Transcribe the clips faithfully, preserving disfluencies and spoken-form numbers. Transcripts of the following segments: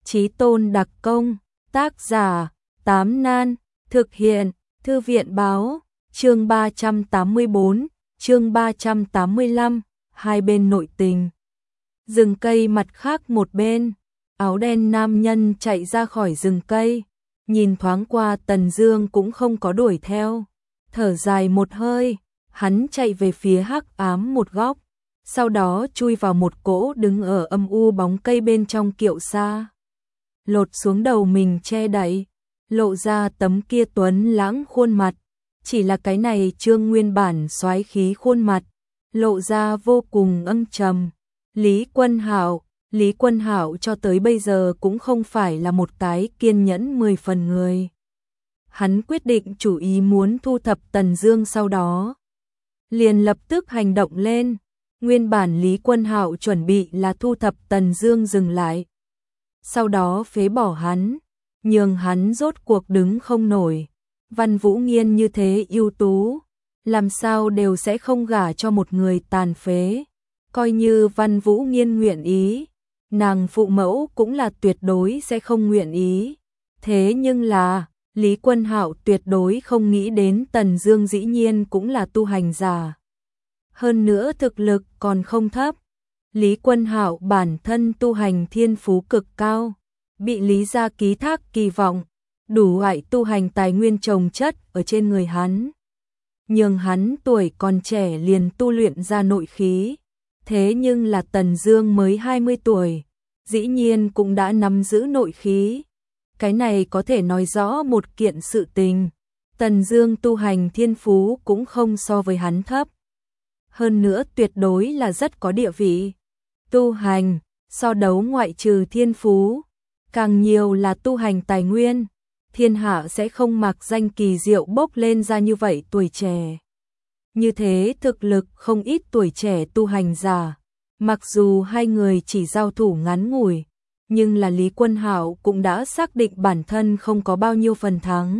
Chí tôn đặc công, tác giả, Tám Nan, thực hiện, Thư viện báo, chương ba trăm tám mươi bốn, chương ba trăm tám mươi lăm, hai bên nội tình. Rừng cây mặt khác một bên, áo đen nam nhân chạy ra khỏi rừng cây, nhìn thoáng qua Tần Dương cũng không có đuổi theo, thở dài một hơi, hắn chạy về phía hắc ám một góc, sau đó chui vào một cỗ đứng ở âm u bóng cây bên trong kiệu xa. Lột xuống đầu mình che đậy, lộ ra tấm kia tuấn lãng khuôn mặt, chỉ là cái này Trương nguyên bản soái khí khuôn mặt, lộ ra vô cùng âm trầm. Lý Quân Hạo, Lý Quân Hạo cho tới bây giờ cũng không phải là một cái kiên nhẫn mười phần người. Hắn quyết định chủ ý muốn thu thập Tần Dương, sau đó liền lập tức hành động lên. Nguyên bản Lý Quân Hạo chuẩn bị là thu thập Tần Dương dừng lại, sau đó phế bỏ hắn, nhường hắn rốt cuộc đứng không nổi. Văn Vũ Nghiên như thế ưu tú, làm sao đều sẽ không gả cho một người tàn phế. Coi như Văn Vũ Nghiên nguyện ý, nàng phụ mẫu cũng là tuyệt đối sẽ không nguyện ý. Thế nhưng là, Lý Quân Hạo tuyệt đối không nghĩ đến Tần Dương dĩ nhiên cũng là tu hành giả. Hơn nữa thực lực còn không thấp. Lý Quân Hạo bản thân tu hành thiên phú cực cao, bị Lý gia ký thác kỳ vọng, đủ loại tu hành tài nguyên chồng chất ở trên người hắn. Nhưng hắn tuổi còn trẻ liền tu luyện ra nội khí. Thế nhưng là Tần Dương mới hai mươi tuổi, dĩ nhiên cũng đã nắm giữ nội khí. Cái này có thể nói rõ một kiện sự tình, Tần Dương tu hành thiên phú cũng không so với hắn thấp. Hơn nữa tuyệt đối là rất có địa vị. Tu hành, so đấu ngoại trừ thiên phú, càng nhiều là tu hành tài nguyên. Thiên hạ sẽ không mặc danh kỳ diệu bốc lên ra như vậy tuổi trẻ. Như thế thực lực không ít tuổi trẻ tu hành giả, mặc dù hai người chỉ giao thủ ngắn ngủi, nhưng là Lý Quân Hạo cũng đã xác định bản thân không có bao nhiêu phần thắng.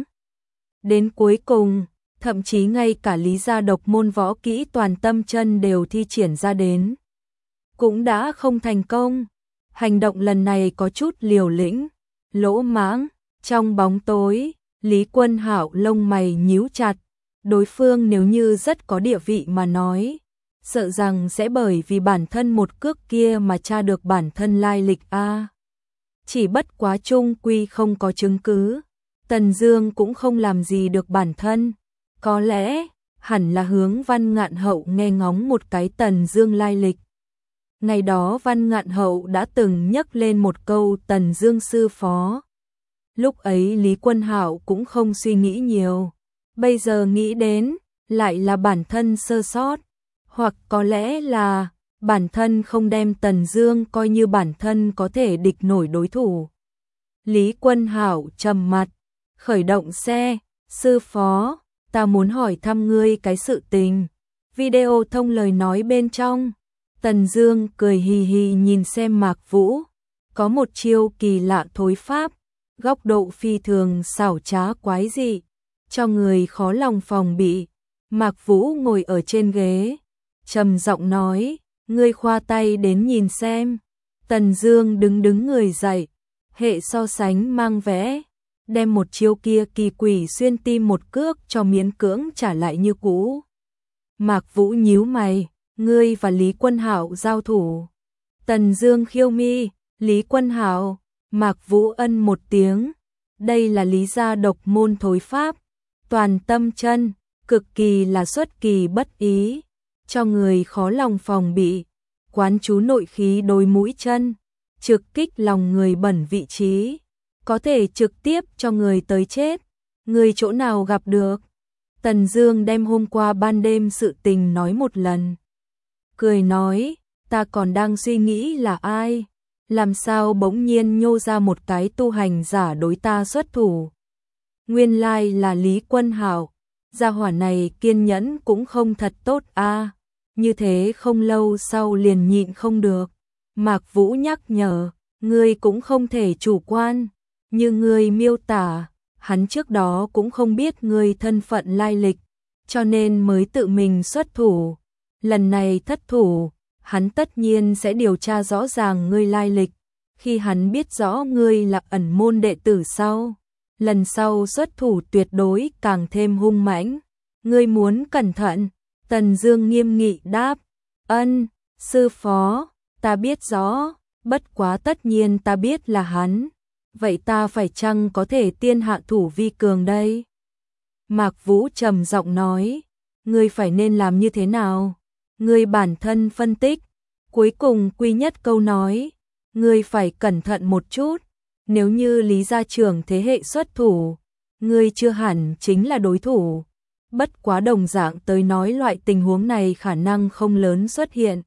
Đến cuối cùng, thậm chí ngay cả Lý gia độc môn võ kỹ toàn tâm chân đều thi triển ra đến, cũng đã không thành công. Hành động lần này có chút liều lĩnh, lỗ mãng. Trong bóng tối, Lý Quân Hạo lông mày nhíu chặt, đối phương nếu như rất có địa vị mà nói, sợ rằng sẽ bởi vì bản thân một cước kia mà tra được bản thân lai lịch a. Chỉ bất quá chung quy không có chứng cứ, Tần Dương cũng không làm gì được bản thân, có lẽ hẳn là hướng Văn Ngạn Hậu nghe ngóng một cái Tần Dương lai lịch. Ngày đó Văn Ngạn Hậu đã từng nhắc lên một câu Tần Dương sư phó. Lúc ấy Lý Quân Hạo cũng không suy nghĩ nhiều, bây giờ nghĩ đến, lại là bản thân sơ sót, hoặc có lẽ là bản thân không đem Tần Dương coi như bản thân có thể địch nổi đối thủ. Lý Quân Hạo trầm mặt, khởi động xe, sư phó, ta muốn hỏi thăm ngươi cái sự tình. Video thông lời nói bên trong, Tần Dương cười hì hì nhìn xem Mạc Vũ, có một chiêu kỳ lạ thối pháp, góc độ phi thường xảo trá quái dị, cho người khó lòng phòng bị. Mạc Vũ ngồi ở trên ghế, trầm giọng nói, ngươi khoa tay đến nhìn xem. Tần Dương đứng đứng người dậy, hệ so sánh mang vẽ, đem một chiêu kia kỳ quỷ xuyên tim một cước cho miễn cưỡng trả lại như cũ. Mạc Vũ nhíu mày, ngươi và Lý Quân Hạo giao thủ. Tần Dương khiêu mi, Lý Quân Hạo. Mạc Vũ ân một tiếng, đây là Lý gia độc môn thối pháp, toàn tâm chân, cực kỳ là xuất kỳ bất ý, cho người khó lòng phòng bị, quán chú nội khí đôi mũi chân, trực kích lòng người bẩn vị trí, có thể trực tiếp cho người tới chết. Người chỗ nào gặp được? Tần Dương đem hôm qua ban đêm sự tình nói một lần, cười nói, ta còn đang suy nghĩ là ai. Làm sao bỗng nhiên nhô ra một cái tu hành giả đối ta xuất thủ? Nguyên lai là Lý Quân Hạo, gia hỏa này kiên nhẫn cũng không thật tốt a. À. Như thế không lâu sau liền nhịn không được. Mạc Vũ nhắc nhở, ngươi cũng không thể chủ quan, như ngươi miêu tả, hắn trước đó cũng không biết ngươi thân phận lai lịch, cho nên mới tự mình xuất thủ. Lần này thất thủ, hắn tất nhiên sẽ điều tra rõ ràng ngươi lai lịch, khi hắn biết rõ ngươi là ẩn môn đệ tử sau, lần sau xuất thủ tuyệt đối càng thêm hung mãnh. Ngươi muốn cẩn thận. Tần Dương nghiêm nghị đáp. Ân, sư phó, ta biết rõ, bất quá tất nhiên ta biết là hắn. Vậy ta phải chăng có thể tiên hạ thủ vi cường đây? Mạc Vũ trầm giọng nói, ngươi phải nên làm như thế nào? Ngươi bản thân phân tích, cuối cùng quy nhất câu nói, ngươi phải cẩn thận một chút, nếu như Lý gia trưởng thế hệ xuất thủ, ngươi chưa hẳn chính là đối thủ. Bất quá đồng dạng tới nói loại tình huống này khả năng không lớn xuất hiện.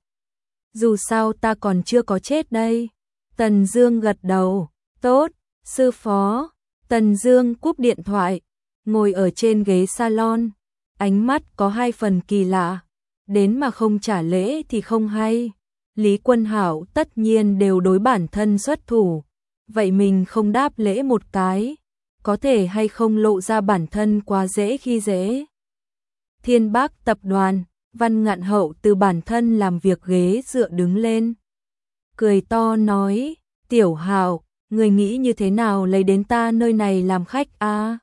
Dù sao ta còn chưa có chết đây. Tần Dương gật đầu, tốt, sư phó. Tần Dương cúp điện thoại, ngồi ở trên ghế salon, ánh mắt có hai phần kỳ lạ, đến mà không trả lễ thì không hay. Lý Quân Hạo tất nhiên đều đối bản thân xuất thủ, vậy mình không đáp lễ một cái, có thể hay không lộ ra bản thân quá dễ khi dễ. Thiên Bác tập đoàn, Văn Ngạn Hậu từ bản thân làm việc ghế dựa đứng lên, cười to nói, Tiểu Hạo, người nghĩ như thế nào lấy đến ta nơi này làm khách a? À?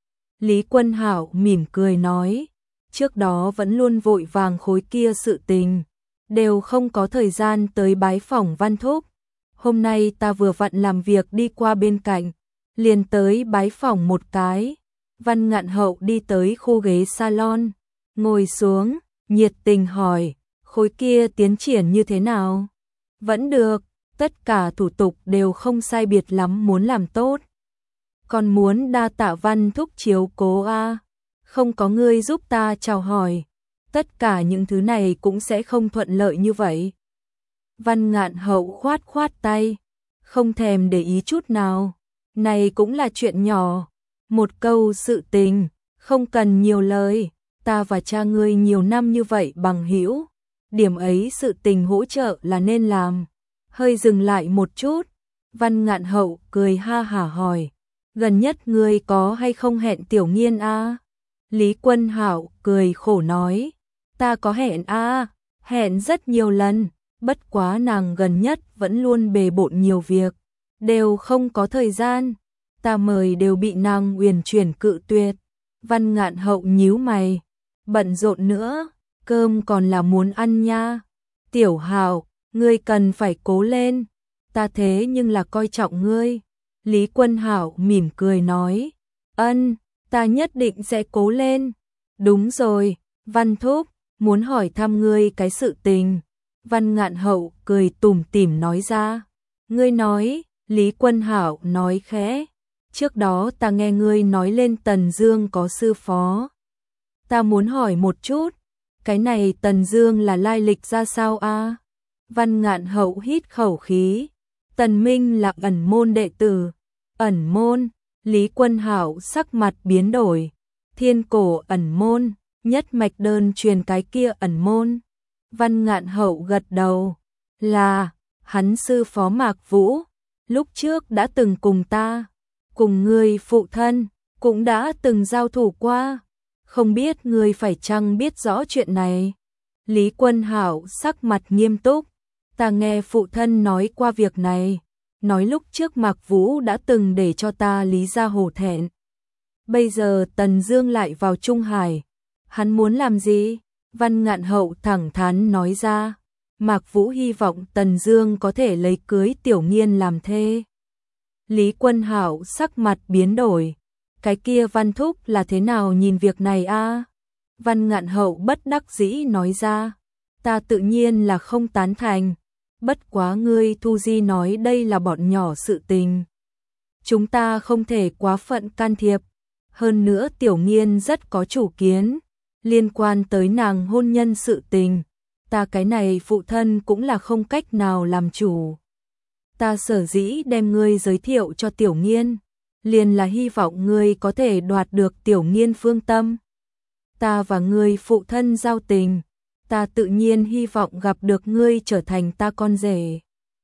Lý Quân Hạo mỉm cười nói, trước đó vẫn luôn vội vàng khối kia sự tình, đều không có thời gian tới bái phỏng Văn Thúc. Hôm nay ta vừa vặn làm việc đi qua bên cạnh, liền tới bái phỏng một cái. Văn Ngạn Hậu đi tới khu ghế salon, ngồi xuống, nhiệt tình hỏi, khối kia tiến triển như thế nào? Vẫn được, tất cả thủ tục đều không sai biệt lắm, muốn làm tốt. Còn muốn đa tạ Văn Thúc chiếu cố a, à? Không có ngươi giúp ta chào hỏi, tất cả những thứ này cũng sẽ không thuận lợi như vậy. Văn Ngạn Hậu khoát khoát tay, không thèm để ý chút nào, này cũng là chuyện nhỏ, một câu sự tình, không cần nhiều lời, ta và cha ngươi nhiều năm như vậy bằng hữu, điểm ấy sự tình hỗ trợ là nên làm. Hơi dừng lại một chút, Văn Ngạn Hậu cười ha hả hỏi, gần nhất ngươi có hay không hẹn Tiểu Nghiên a? À? Lý Quân Hạo cười khổ nói, ta có hẹn a, à, hẹn rất nhiều lần, bất quá nàng gần nhất vẫn luôn bề bộn nhiều việc, đều không có thời gian, ta mời đều bị nàng uyển chuyển cự tuyệt. Văn Ngạn Hậu nhíu mày, bận rộn nữa, cơm còn là muốn ăn nha. Tiểu Hạo, ngươi cần phải cố lên, ta thế nhưng là coi trọng ngươi. Lý Quân Hạo mỉm cười nói, ân, ta nhất định sẽ cố lên. Đúng rồi, Văn Thúc, muốn hỏi thăm ngươi cái sự tình. Văn Ngạn Hậu cười tủm tỉm nói ra. Ngươi nói, Lý Quân Hạo nói khẽ, trước đó ta nghe ngươi nói lên Tần Dương có sư phó. Ta muốn hỏi một chút, cái này Tần Dương là lai lịch ra sao a? À? Văn Ngạn Hậu hít khẩu khí, Tần Minh là ẩn môn đệ tử. Ẩn môn? Lý Quân Hạo sắc mặt biến đổi. Thiên cổ ẩn môn, nhất mạch đơn truyền cái kia ẩn môn. Văn Ngạn Hậu gật đầu, là, hắn sư phó Mạc Vũ, lúc trước đã từng cùng ta, cùng ngươi phụ thân, cũng đã từng giao thủ qua, không biết ngươi phải chăng biết rõ chuyện này. Lý Quân Hạo sắc mặt nghiêm túc, ta nghe phụ thân nói qua việc này, nói lúc trước Mạc Vũ đã từng để cho ta Lý gia hổ thẹn. Bây giờ Tần Dương lại vào Trung Hải, hắn muốn làm gì? Văn Ngạn Hậu thẳng thắn nói ra, Mạc Vũ hy vọng Tần Dương có thể lấy cưới Tiểu Nghiên làm thê. Lý Quân Hạo sắc mặt biến đổi, cái kia Văn Thúc là thế nào nhìn việc này a? À? Văn Ngạn Hậu bất đắc dĩ nói ra, ta tự nhiên là không tán thành, bất quá ngươi Thu Di nói đây là bọn nhỏ sự tình, chúng ta không thể quá phận can thiệp, hơn nữa Tiểu Nghiên rất có chủ kiến, liên quan tới nàng hôn nhân sự tình, ta cái này phụ thân cũng là không cách nào làm chủ. Ta sở dĩ đem ngươi giới thiệu cho Tiểu Nghiên, liền là hy vọng ngươi có thể đoạt được Tiểu Nghiên phương tâm. Ta và ngươi phụ thân giao tình, ta tự nhiên hy vọng gặp được ngươi trở thành ta con rể.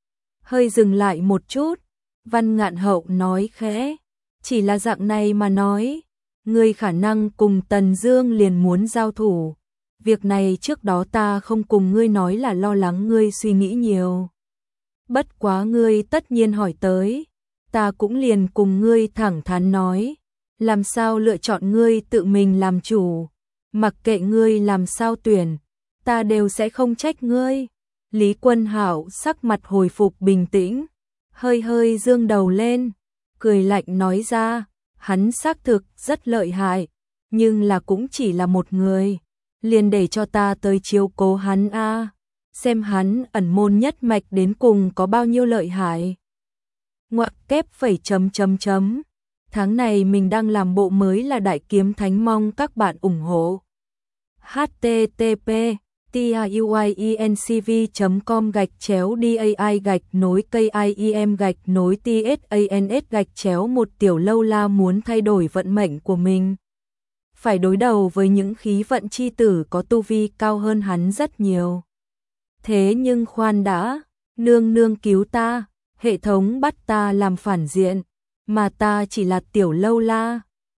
Hơi dừng lại một chút, Văn Ngạn Hậu nói khẽ, chỉ là dạng này mà nói, ngươi khả năng cùng Tần Dương liền muốn giao thủ. Việc này trước đó ta không cùng ngươi nói là lo lắng ngươi suy nghĩ nhiều. Bất quá ngươi tất nhiên hỏi tới, ta cũng liền cùng ngươi thẳng thắn nói, làm sao lựa chọn ngươi tự mình làm chủ, mặc kệ ngươi làm sao tuyển, ta đều sẽ không trách ngươi. Lý Quân Hạo sắc mặt hồi phục bình tĩnh, hơi hơi dương đầu lên, cười lạnh nói ra, hắn xác thực rất lợi hại, nhưng là cũng chỉ là một người, liền để cho ta tới chiếu cố hắn a, xem hắn ẩn môn nhất mạch đến cùng có bao nhiêu lợi hại. Ngoặc kép phẩy chấm chấm chấm. Tháng này mình đang làm bộ mới là Đại Kiếm Thánh, mong các bạn ủng hộ. h t t p tiuyencv chấm com gạch chéo dai gạch nối kim gạch nối tsans gạch chéo một Tiểu Lâu La muốn thay đổi vận mệnh của mình. Phải đối đầu với những khí vận chi tử có tu vi cao hơn hắn rất nhiều. Thế nhưng khoan đã, nương nương cứu ta, hệ thống bắt ta làm phản diện, mà ta chỉ là Tiểu Lâu La,